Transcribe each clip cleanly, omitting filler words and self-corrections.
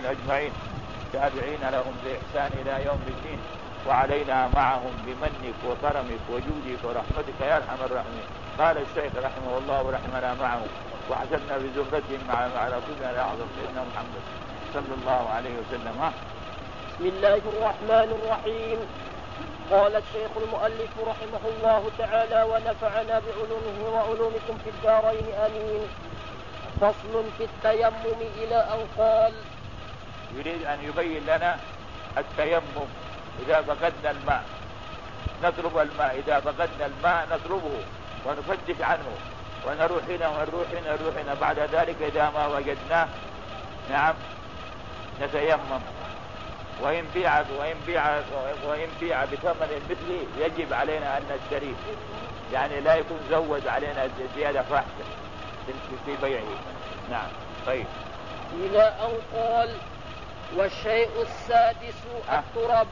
والمسلمين أجمعين تابعين لهم بإحسان إلى يوم الدين، وعلينا معهم بمنك وكرمك وجودك ورحمتك يا أرحم الراحمين. قال الشيخ رحمه الله ورحمنا معه وحسبنا بزمرتهم مع رسولنا الأعظم سيدنا محمد صلى الله عليه وسلم. بسم الله الرحمن الرحيم. قال الشيخ المؤلف رحمه الله تعالى ونفعنا بعلومه وعلومكم في الدارين آمين. فصل في التيمم إلى أن قال. يريد أن يبين لنا التيمم إذا فقدنا الماء نطلب الماء، إذا فقدنا الماء نطلبه ونفتش عنه ونروح هنا ونروح هنا ونروح هنا، بعد ذلك إذا ما وجدناه نعم نتيمم. وإن بيع بثمن مثله يجب علينا أن نشتريه، يعني لا يكون زود علينا زيادة فاحشة في بيعه. نعم. طيب. إلى أن قال والشيء السادس التراب.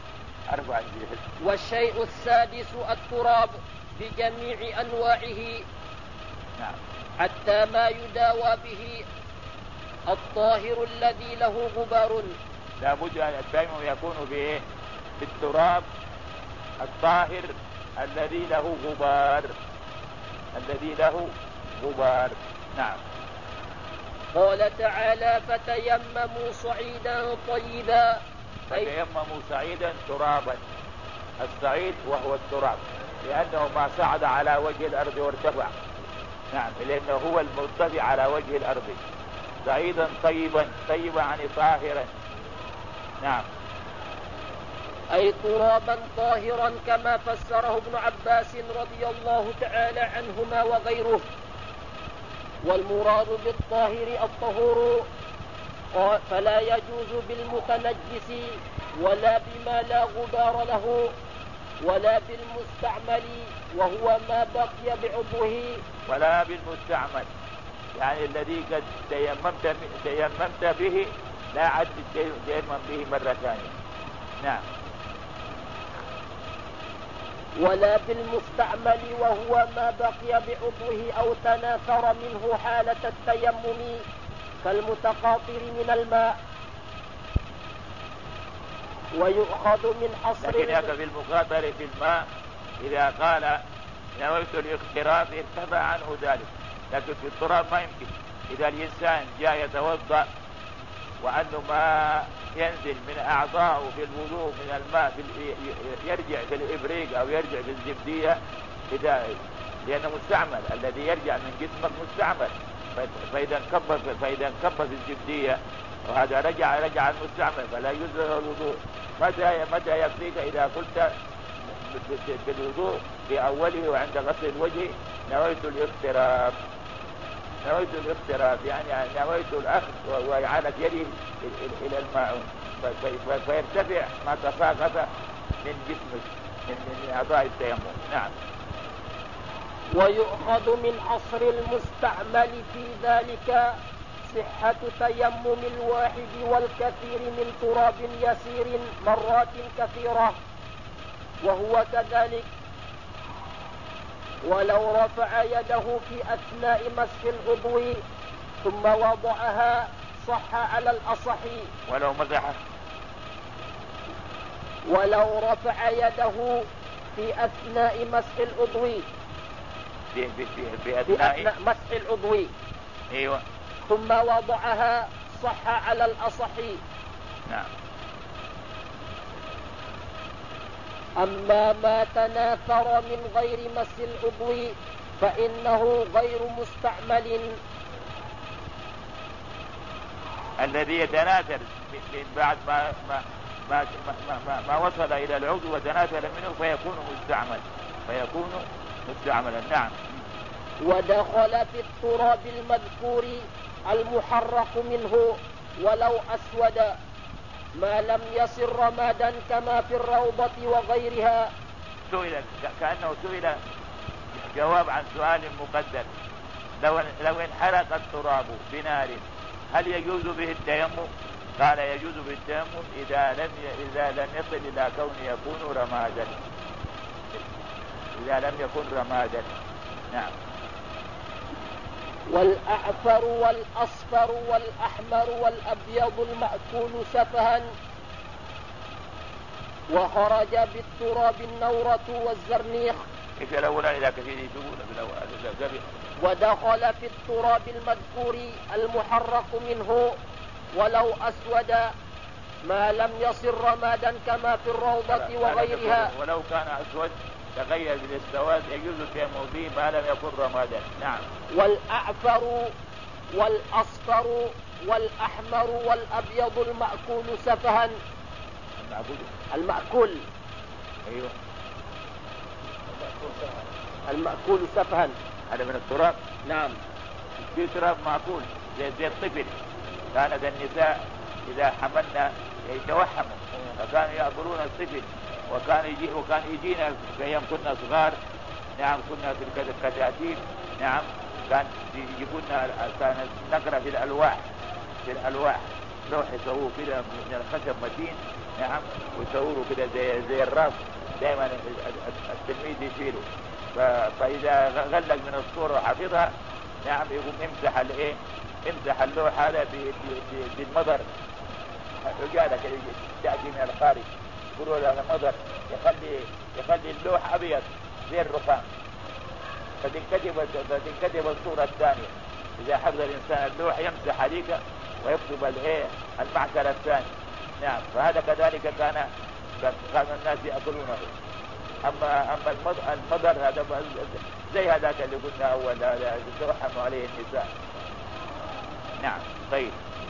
والشيء السادس التراب بجميع أنواعه. نعم. حتى ما يداوى به الطاهر الذي له غبار. لا بد أن التيمم يكون بإيه؟ بالتراب الطاهر الذي له غبار. نعم. قال تعالى فتيمموا صعيدا طيبا. فتيمموا صعيدا ترابا. الصعيد وهو التراب لأنه ما صعد على وجه الأرض وارتفع. نعم، لأنه هو المرتفع على وجه الأرض. صعيدا طيبا يعني طاهرا. نعم. أي ترابا طاهرا كما فسره ابن عباس رضي الله تعالى عنهما وغيره. والمراد بالطاهر الطهور، فلا يجوز بالمتنجس ولا بما لا غبار له ولا بالمستعمل وهو ما بقي بعضوه. ولا بالمستعمل يعني الذي قد تيممت به لا عد تيمم به مرة ثانية. نعم. ولا بالمستعمل وهو ما بقي بعضوه أو تناثر منه حالة التيمم كالمتقاطر من الماء. ويؤخذ من حصر. لكن هذا في المقاطر في الماء إذا قال نويت الاقتراف ارتفع عنه ذلك، لكن في التراب ما يمكن. إذا الإنسان جاء يتوضأ وأنه ما ينزل من أعضائه في الوضوء من الماء يرجع في الإبريق أو يرجع في الزبدية لأنه مستعمل، الذي يرجع من جسمك مستعمل، فإذا انكب في الزبدية وهذا رجع المستعمل فلا يجوز الوضوء. متى يكفيك إذا قلت بالوضوء في أوله وعند غسل الوجه نويت الاقتراف يعني نويت الأخذ وإعانة يدي إلى الماعون فيرتفع ما تساقط من جسمك من أعضاء التيمم. نعم. ويؤخذ من حصر المستعمل في ذلك صحة تيمم الواحد والكثير من تراب يسير مرات كثيرة، وهو كذلك ولو رفع يده في أثناء مسح العضو ثم وضعها صح على الأصح. ولو رفع يده في أثناء مسح العضو في أثناء مسح العضو أيوة ثم وضعها صح على الأصح. نعم. أما ما تناثر من غير مس العضو فإنه غير مستعمل. الذي يتناثر من بعد ما وصل إلى العضو وتناثر منه فيكون مستعملا. نعم. ودخل في التراب المذكور المحرق منه ولو أسود ما لم يصر رمادا كما في الروضة وغيرها. كأنه سئل جواب عن سؤال مقدر. لو انحرق التراب بنار هل يجوز به التيمم؟ قال يجوز به التيمم إذا لم يصل إلى كون يكون رمادا. إذا لم يكن رمادا. نعم. والأعفر والأصفر والأحمر والأبيض المأكول سفها. وخرج بالتراب النورة والزرنيخ. إيش الأول إذا كثير يقول بالأول. ودخل في التراب المذكور المحرق منه ولو أسود ما لم يصر رمادا كما في الروضة وغيرها. ولو كان أسود تغير بالسواد يجوز التيمم به ما لم يكن رمادا. نعم. والأعفر والأصفر والأحمر والأبيض المأكول سفها. المأكول. أيوه. المأكول سفها. هذا من التراب. نعم. في تراب مأكول زي الطفل. كانت النساء إذا حملنا يتوحموا فكانوا يأكلون الطفل وكان يجينا أيام كنا صغار. نعم كنا في الكتاتيب. نعم كان يجيبونا كان نقرأ في الألواح لوح يسووه كده من الخشب متين. نعم ويسووه كده زي الراس دائما التلميذ يشيله. فإذا غلق من الصورة وحفظها نعم يقوم امسح اللوح هذا بالمضر. رجالة تأتي من الخارج يقولوا له المضر يخلي اللوح أبيض زي الرخام فتنكتب الصورة الثانية. إذا حفظ الإنسان اللوح يمسح هذيك ويكتب المعكر الثاني. نعم فهذا كذلك كان الناس يأكلونه. أما المضر هذا زي هذاك اللي قلنا أول يتوحم عليه النساء. نعم. طيب.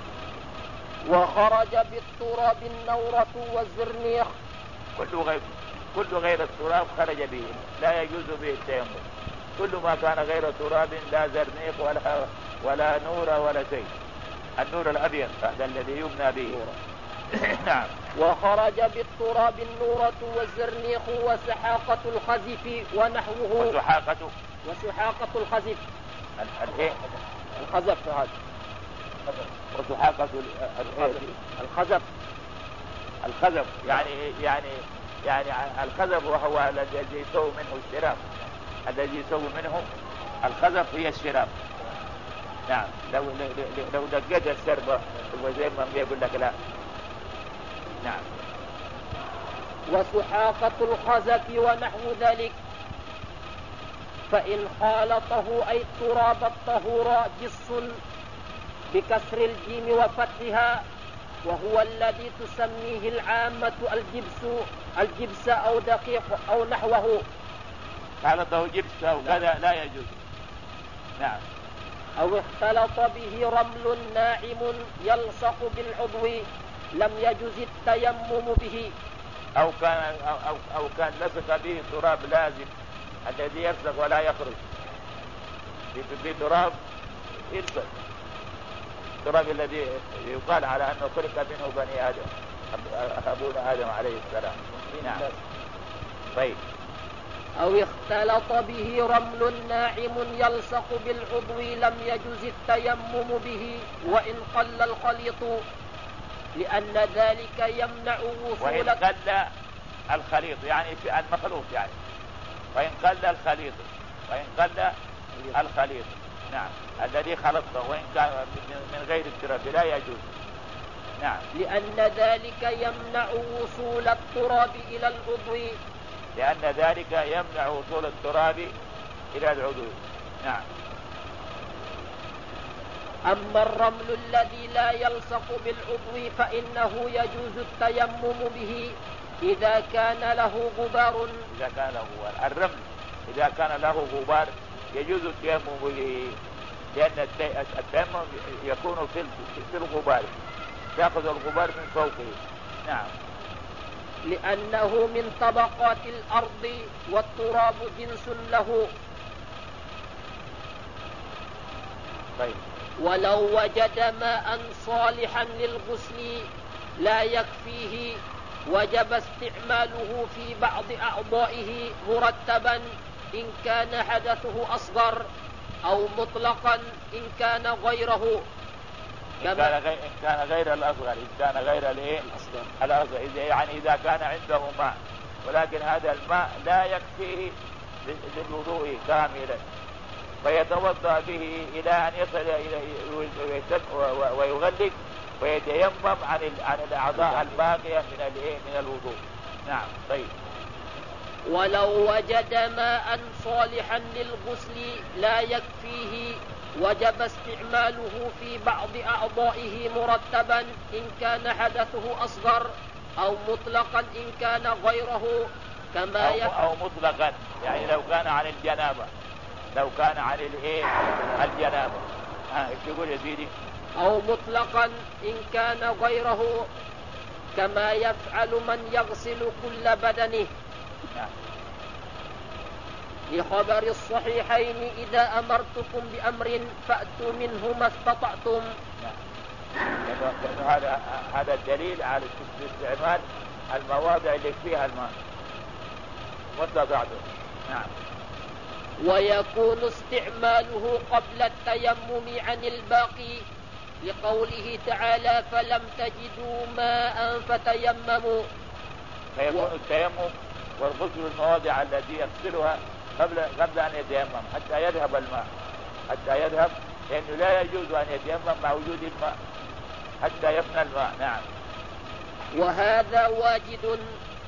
وخرج بالتراب النورة والزرنيخ. كل غير التراب خرج به لا يجوز به التيمم. كل ما كان غير تراب لا زرنيخ ولا نور ولا شيء. النور الأبيض هذا الذي يبنى به. نعم. وخرج بالتراب النورة والزرنيخ وسحاقة الخزف ونحوه. وسحاقة الخزف. الخزف هذا. وسحاقة الخزف يعني الخزف وهو الذي يسوي منه الشراب. الذي يسوي منه الخزف هي الشراب. نعم لو دقت السربة وزي ما بيقول لك لا. نعم. وسحاقة الخزف ونحو ذلك. فإن خالطه أي التراب الطهور جص بكسر الجيم وفتحها وهو الذي تسميه العامة الجبس أو دقيق أو نحوه. خالطه جبس أو كذا لا يجوز. نعم. أو اختلط به رمل ناعم يلصق بالعضو لم يجوز التيمم به. أو كان لصق به تراب لازم الذي يلصق ولا يخرج. في تراب يلصق التراب الذي يقال على أنه خلق منه بني آدم أبونا آدم عليه السلام. نعم. طيب. أو اختلط به رمل ناعم يلصق بالعضو لم يجوز التيمم به وإن قل الخليط لأن ذلك يمنع وصول. وإن قل الخليط يعني في المخلوط يعني. وإن قل الخليط. نعم الذي خلطه وإن كان من غير التراب لا يجوز. نعم. لأن ذلك يمنع وصول التراب إلى العضو. نعم. أما الرمل الذي لا يلصق بالعضو فإنه يجوز التيمم به إذا كان له غبار. الرمل إذا كان له غبار يجوز التيمم به لأن التيمم يكون في الغبار يأخذ الغبار من فوقه. نعم. لأنه من طبقات الأرض والتراب جنس له. طيب. ولو وجد ماء صالحا للغسل لا يكفيه وجب استعماله في بعض أعضائه مرتبا إن كان حدثه أصغر أو مطلقا إن كان غيره. إن كان غير الأصغر. إن كان غير الأصغر يعني إذا كان عنده ماء ولكن هذا الماء لا يكفيه للوضوء كاملا فيتوضأ به إلى أن يصل إلى ويغلق ويتيمم عن الأعضاء الباقية من الوضوء. نعم. طيب. ولو وجد ماء صالحا للغسل لا يكفيه وجب استعماله في بعض أعضائه مرتبا إن كان حدثه أصغر أو مطلقا إن كان غيره كما أو مطلقا، يعني لو كان عن الجنابة، لو كان عن الجنابة. ايش يقول يا سيدي؟ أو مطلقا إن كان غيره كما يفعل من يغسل كل بدنه. لخبر الصحيحين إذا أمرتكم بأمر فأتوا منه ما استطعتم. هذا الدليل على استعمال المواضع اللي فيها الماء واستطعتم. نعم. ويكون استعماله قبل التيمم عن الباقي لقوله تعالى فلم تجدوا ماء فتيمموا. فيكون التيمم والغسل المواضع التي يغسلها قبل أن يتيمم حتى يذهب الماء، حتى يذهب، لأنه لا يجوز أن يتيمم مع وجود الماء حتى يفنى الماء. نعم. وهذا واجد،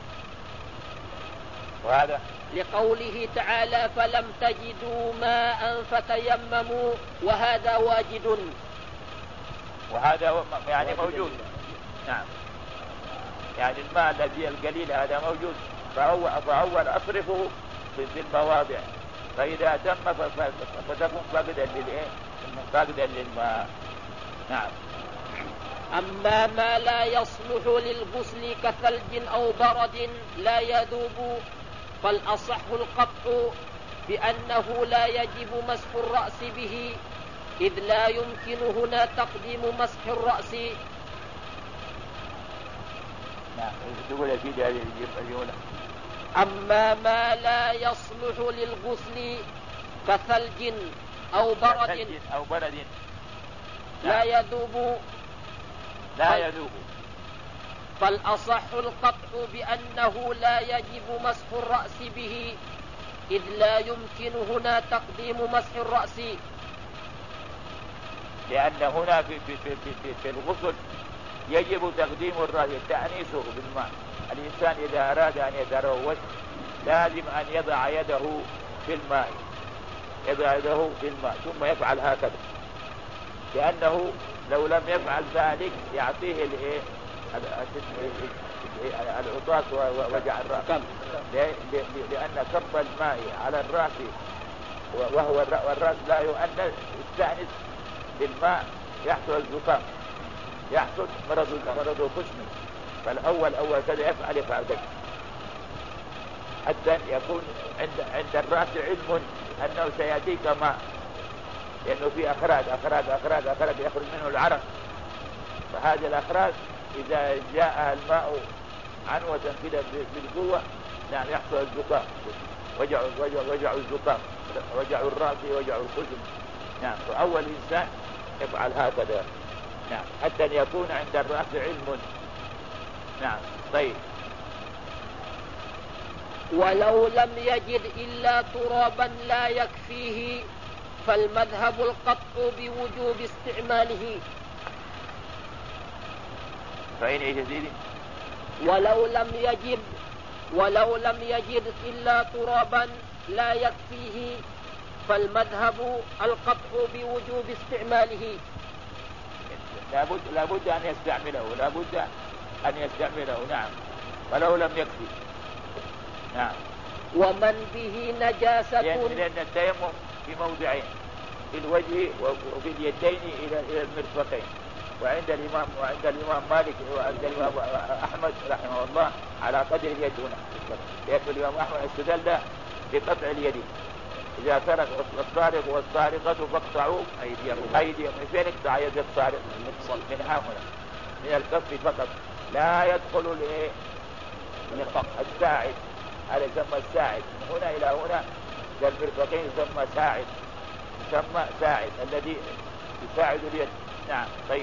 وهذا لقوله تعالى فلم تجدوا ماء فتيمموا، وهذا واجد، وهذا يعني موجود. نعم. يعني الماء الذي القليل هذا موجود، فأول أصرفه في المواضع، فإذا تم فتكون فاقدا للماء. نعم. أما ما لا يصلح للغسل كثلج أو برد لا يذوب فالأصح القطع بأنه لا يجب مسح الرأس به، إذ لا يمكن هنا تقديم مسح الرأس. نعم. تقول يا سيدي هذه الجملة. أما ما لا يصلح للغسل كثلج أو برد لا يذوب فالأصح القطع بأنه لا يجب مسح الرأس به، إذ لا يمكن هنا تقديم مسح الرأس، لأن هنا في الغسل يجب تقديم الرأس، تأنيسه بالماء. الإنسان إذا أراد أن يتروج لازم أن يضع يده في الماء، ثم يفعل هكذا، لأنه لو لم يفعل ذلك يعطيه العطاس ووجع الرأس، لأن كب الماء على الرأس والرأس لا يؤنس يستأنس بالماء يحصل الزكام، يحصل مرض الخشن. فالأول كذا يفعل ذلك حتى يكون عند الرأس علم أنه سيأتيك ماء، لأنه في أخراج يخرج منه العرق، فهذه الأخراج إذا جاء الماء عنوة كده بالقوة نعم يحصل الزكام، وجع الزكام، وجع الرأس، وجع الخشن. نعم. فأول إنسان يفعل هكذا. نعم. حتى يكون عند الرأس علم. نعم. طيب. ولو لم يجد إلا ترابا لا يكفيه فالمذهب القطع بوجوب استعماله. فإن إيش يزيد؟ ولو لم يجد إلا ترابا لا يكفيه فالمذهب القطع بوجوب استعماله. لابد أن يستعمله. نعم. ولو لم يكفي. نعم. ومن به نجاسة، لأن التيمم في موضعين، في الوجه وفي اليدين إلى المرفقين، وعند الإمام مالك وعند الإمام أحمد رحمه الله على قدر اليد هنا. يقول الإمام أحمد استدل بقطع اليد، إذا سرق السارق والسارقة فاقطعوا أيديهم. من فين اقطع يد السارق؟ من هنا، من الكف فقط، لا يدخل الساعد، هذا يسمى الساعد، من هنا إلى هنا إلى المرفقين يسمى ساعد الذي يساعد اليد. نعم. طيب.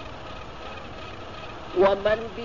ومن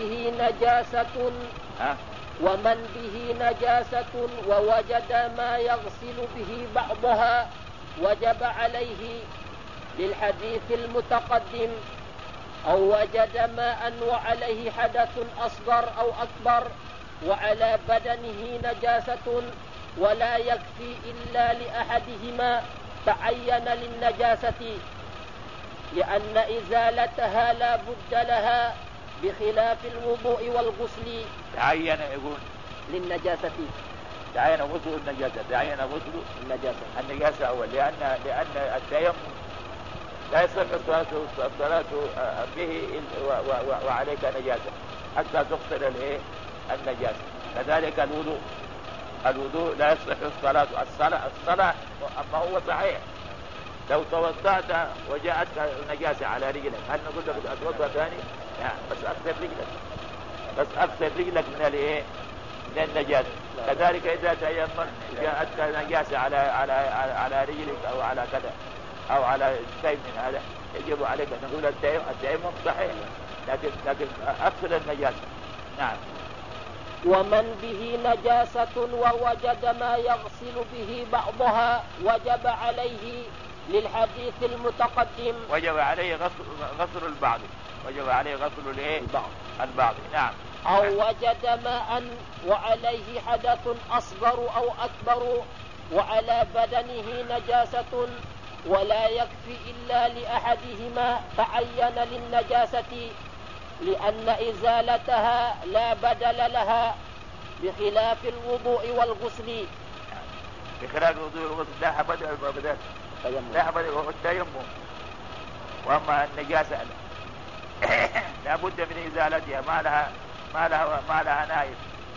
به نجاسة ووجد ما يغسل به بعضها وجب عليه للحديث المتقدم، أو وجد ماء وعليه حدث أصغر أو أكبر وعلى بدنه نجاسة ولا يكفي إلا لأحدهما تعين للنجاسة، لأن إزالتها لا بد لها بخلاف الوضوء والغسل. تعين يقول للنجاسة، تعين غسل النجاسة، تعين غسل النجاسة أول، لأن التيمم لا يصح الصلاة به وعليك نجاسة حتى تغسل النجاسة. كذلك الوضوء لا يصح الصلاة أما هو صحيح لو توضأت وجاءتك النجاسة على رجلك، هل نقول لك أتوضأ ثاني؟ يعني بس أغسل رجلك من النجاسة. كذلك إذا تيمم جاءتك نجاسة على رجلك أو على كذا أو على شيء من هذا، يجب عليك أن نقول التيمم صحيح لكن أغسل النجاسة. نعم. ومن به نجاسة ووجد ما يغسل به بعضها وجب عليه للحديث المتقدم، وجب عليه غسل البعض، وجب عليه غسل البعض. نعم. أو وجد ماء وعليه حدث أصغر أو أكبر وعلى بدنه نجاسة ولا يكفي إلا لأحدهما تعين للنجاسة، لأن إزالتها لا بدل لها بخلاف الوضوء والغسل. بخلاف الوضوء والغسل لا بدل التيمم. وأما النجاسة لا بد من إزالتها، ما لها نائب.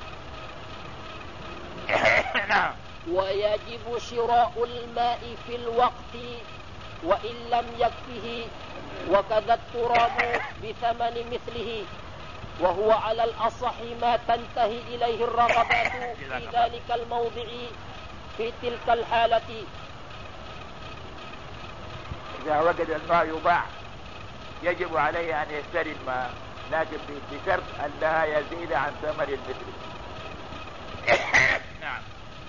نعم. ويجب شراء الماء في الوقت وإن لم يكفه، وكذا التراب بثمن مثله، وهو على الأصح ما تنتهي إليه الرغبات في ذلك الموضع في تلك الحالة. إذا وجد الماء يباع يجب عليه أن يشتري الماء، لكن بشرط أن لا يزيد عن ثمن المثل. نعم.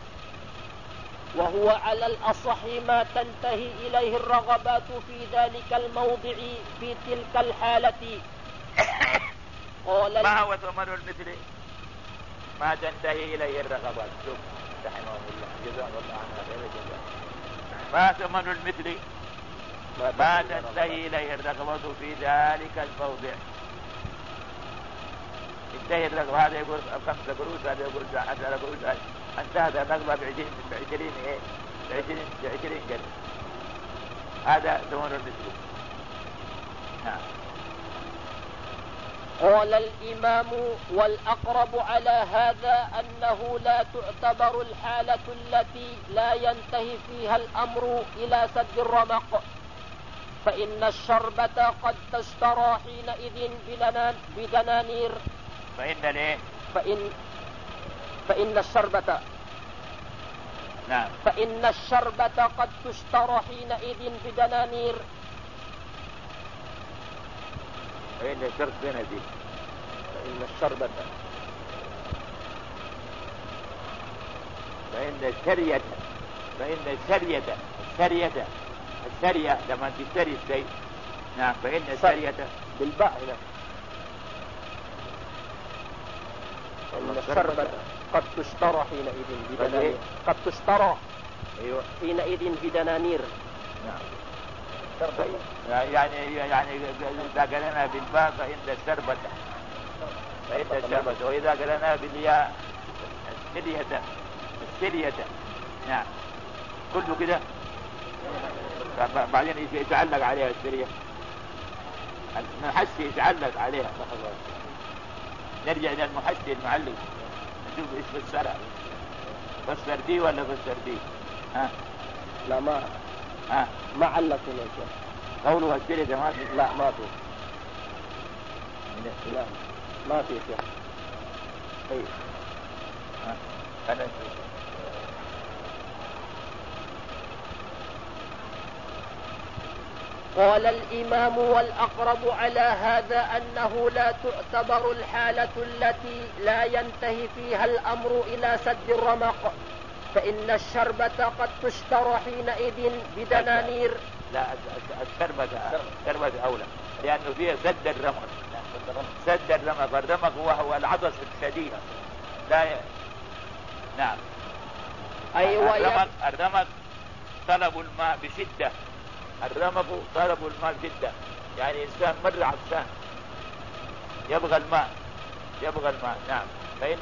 وهو على الأصح ما تنتهي إليه الرغبات في ذلك الموضع في تلك الحالة. ما هو ثمن المثل؟ ما تنتهي إليه الرغبات. شوف رحمه الله جزاه الله عنه خير الجزاء. ما ثمن المثل؟ ما تنتهي إليه الرغبة في ذلك الموضع. انتهي الرغبة، هذا يقول 5 قروش، هذا يقول 10 قروش، انتهت الرغبة ب20 قرش. هذا ثمن المثل. نعم. قال الإمام: والأقرب على هذا أنه لا تعتبر الحالة التي لا ينتهي فيها الأمر إلى سد الرمق، فإن الشربة قد تشترى حينئذ بدنانير. فإن الشربة نعم. فإن الشربة قد تشترى حينئذ بدنانير. فإن الشرب بندي. فإن الشربة السرية لما تشتري الشيء. نعم. فإن السرية بالباء هنا. فإن الشربة قد تشترى حينئذ بدنانير. قد تشترى حينئذ بدنانير. نعم. يعني إذا قلنا بالباء فإن الشربة، وإذا قلنا بالياء السرية. نعم. كله كده. بعدين يتعلق عليها السرية، المحشي يتعلق عليها. نرجع إلى المحشي المعلق نشوف اسم السرع. فالسردي ولا فالسردي؟ لا ما علق هنا شيء. قوله السرية ما في. لا ما في. لا ما في شيء. طيب. أنا نشوف. قال الإمام: والأقرب على هذا أنه لا تعتبر الحالة التي لا ينتهي فيها الأمر إلى سد الرمق، فإن الشربة قد تشترى حينئذ بدنانير. لا، الشربة أولى، لأنه فيها سد الرمق. سد الرمق، الرمق هو العطس الشديد. لا نعم. أيوة. الرمق طلب الماء بشدة. الرمق طلب الماء بشدة، يعني إنسان مر عطشان يبغى الماء. نعم. فإن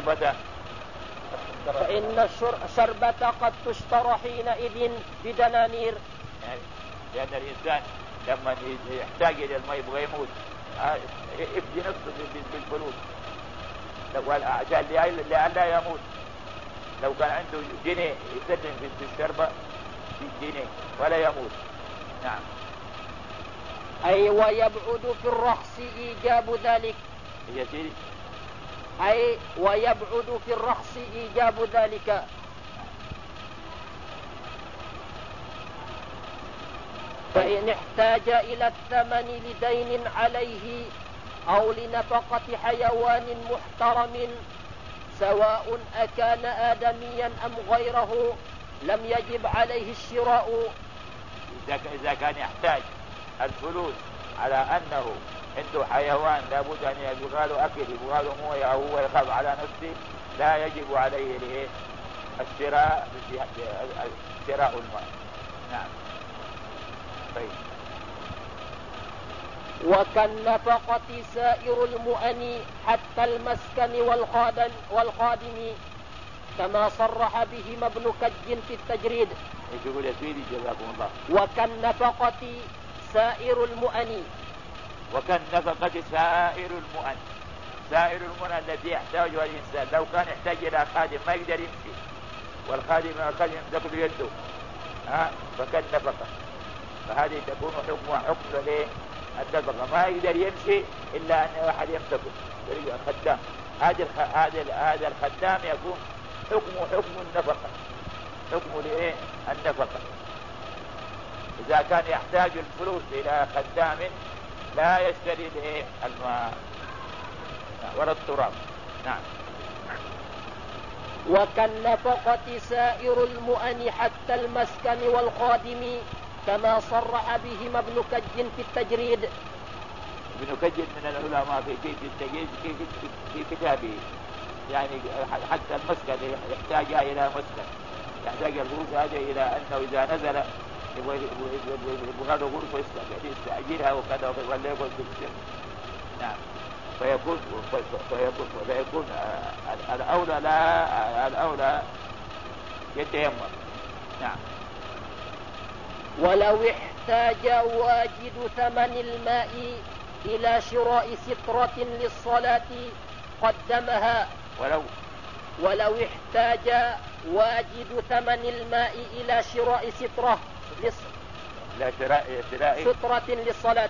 الشربة قد تشترى حينئذ بدنانير، يعني لأن الإنسان لما يحتاج إلى الماء يبغى يموت يفدي نفسه بالفلوس عشان لئلا يموت. لو كان عنده جنيه يسلم في الشربة بالجنيه ولا يموت. نعم. أي ويبعد في الرخص إيجاب ذلك. يا سيدي. أي ويبعد في الرخص إيجاب ذلك. فإن احتاج إلى الثمن لدين عليه أو لنفقة حيوان محترم سواء أكان آدميا أم غيره لم يجب عليه الشراء. إذا كان يحتاج الفلوس على أنه عنده حيوان لابد أن يبغى له أكل، يبغى له موية، أو هو يخاف على نفسه، لا يجب عليه الشراء المال. نعم. طيب. وكالنفقة سائر المؤن حتى المسكن والخادم كما صرح بهما ابن كج في التجريد. يقول يا سيدي جزاكم الله. وكالنفقة سائر المؤن. وكالنفقة سائر المؤن. سائر المؤن الذي يحتاجها الإنسان. لو كان يحتاج إلى خادم ما يقدر يمشي، والخادم يمسك بيده فكالنفقة، فهذه تكون حكم النفقة. ما يقدر يمشي إلا أن واحد يمسكه الخدام. هذا الخدام يكون حكم النفقة. حكم النفقة. إذا كان يحتاج الفلوس إلى خدام لا يشتري الماء ولا التراب. نعم. وكالنفقة سائر المؤن حتى المسكن والخادم كما صرح بهما ابن كج في التجريد. ابن كج من العلماء في كتابه، يعني حتى المسكن يحتاج إلى مسكن، يحتاج الفلوس هذه إلى أنه إذا نزل يبغى له غرفة يستأجرها وكذا ولا يقول بالسر. نعم. فيكون الأولى يتيمم. نعم. ولو احتاج واجد ثمن الماء إلى شراء سترة للصلاة قدمها. ولو احتاج واجد ثمن الماء إلى شراء سترة للصلاة.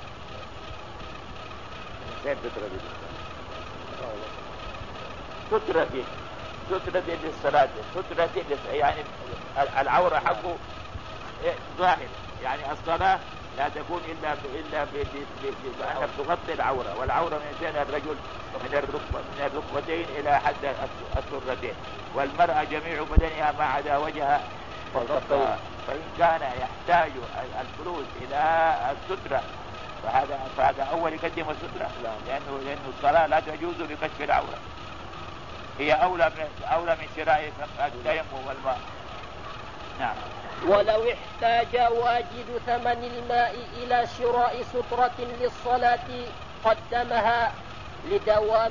سترة للصلاة. يعني العورة حقه ظاهر، يعني الصلاة لا تكون إلا بأنك تغطي العورة، والعورة من شأن الرجل من الركبتين إلى حد السرتين، والمرأة جميع بدنها ما عدا وجهها وغطها. فإن كان يحتاج الفلوس إلى السترة فهذا أول يقدم السترة، لأنه الصلاة لا تجوز بكشف العورة، هي أولى من شراء التيمم والماء. نعم. ولو احتاج واجد ثمن الماء إلى شراء سترة للصلاة قدمها لدوام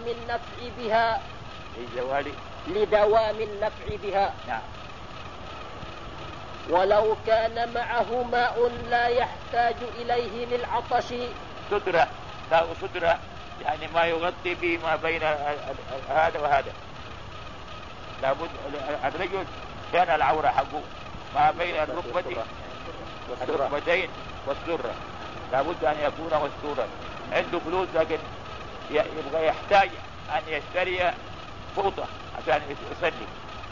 النفع بها. نعم. ولو كان معه ماء لا يحتاج إليه للعطش. سترة يعني ما يغطي به ما بين هذا وهذا. لابد الرجل كان العورة حقه ما بين الركبتين والسرة، لابد أن يكون مستورا. عنده فلوس لكن يبغى يحتاج أن يشتري فوطة عشان يصلي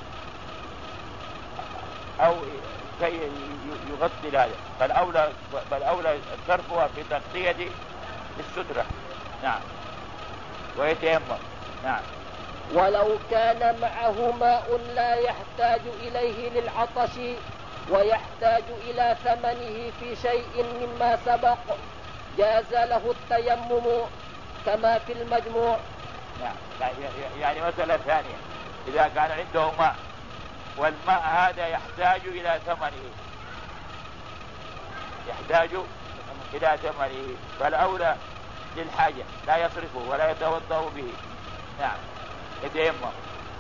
أو شيء يغطي هذا، فالأولى صرفها في تغطية السترة. نعم. ويتيمم. نعم. ولو كان معه ماء لا يحتاج إليه للعطش ويحتاج إلى ثمنه في شيء مما سبق جاز له التيمم كما في المجموع. يعني مسألة ثانية، إذا كان عنده ماء والماء هذا يحتاج إلى ثمنه، فالأولى للحاجة لا يصرفه ولا يتوضأ به، نعم يتيمم.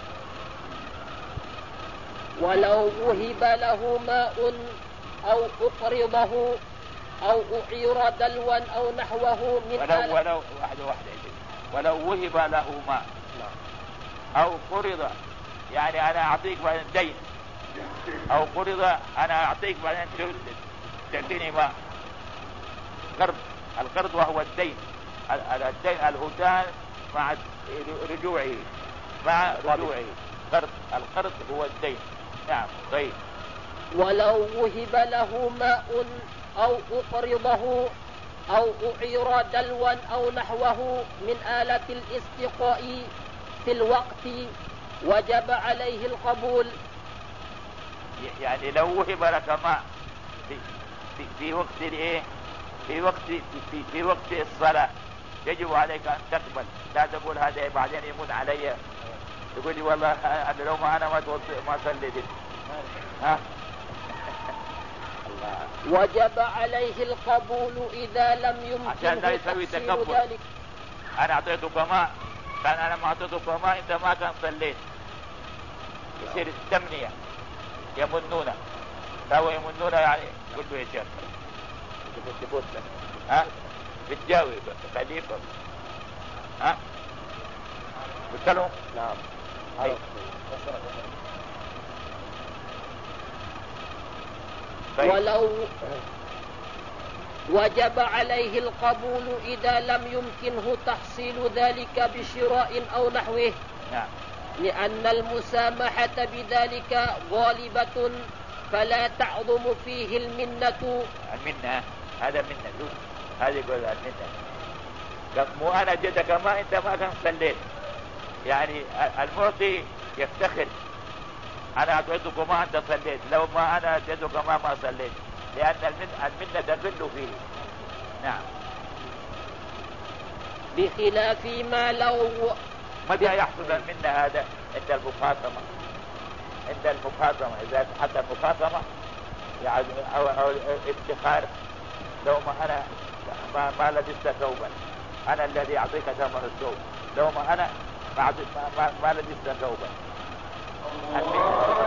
ولو وهب له ماء أو أقرضه أو أعير دلوا أو نحوه من ولو وهب له ماء أو قرض، يعني أنا أعطيك بعدين دين، أو قرض أنا أعطيك بعدين تعطيني ماء. القرض وهو الدين، الهدان مع رجوعه، القرض هو الدين. نعم طيب. ولو وهب له ماء أو أقرضه أو أعير دلوا أو نحوه من آلة الاستقاء في الوقت وجب عليه القبول. يعني لو وهب لك ماء في وقت الايه، في وقت الصلاة، يجب عليك أن تقبل، لا تقول هذا بعدين يموت علي، تقول لي والله أنا لو ما أنا ما صليت. ها وجب عليه القبول إذا لم يمكنه تحصيل ذلك. أنا أعطيتك ماء، كان أنا ما أعطيتك ماء أنت ما كان صليت، يصير التمنية، يمنون، فهو يمنون يعني قل له يا شيخ تبوت لك، ها بتجاوب خليفة، ها بتكلم. نعم. ولو وجب عليه القبول إذا لم يمكنه تحصيل ذلك بشراء أو نحوه، لأن المسامحة بذلك غالبة فلا تعظم فيه المنة. هذا منة، هذا يقول المنة، مو أنا جدك ما أنت ما كان صليت، يعني المعطي يفتخر أنا أعطيتك ما أنت صليت، لو ما أنا أعطيتك ما صليت، لأن المنة تدل فيه. نعم. بخلاف ما لو متى يحصل المنة هذا؟ عند المخاصمة، إذا حتى المخاصمة يعني أو افتخار، لو ما أنا ما لبست ثوبا أنا الذي أعطيك ثمن الثوب، لو ما أنا ما لبست ثوبا.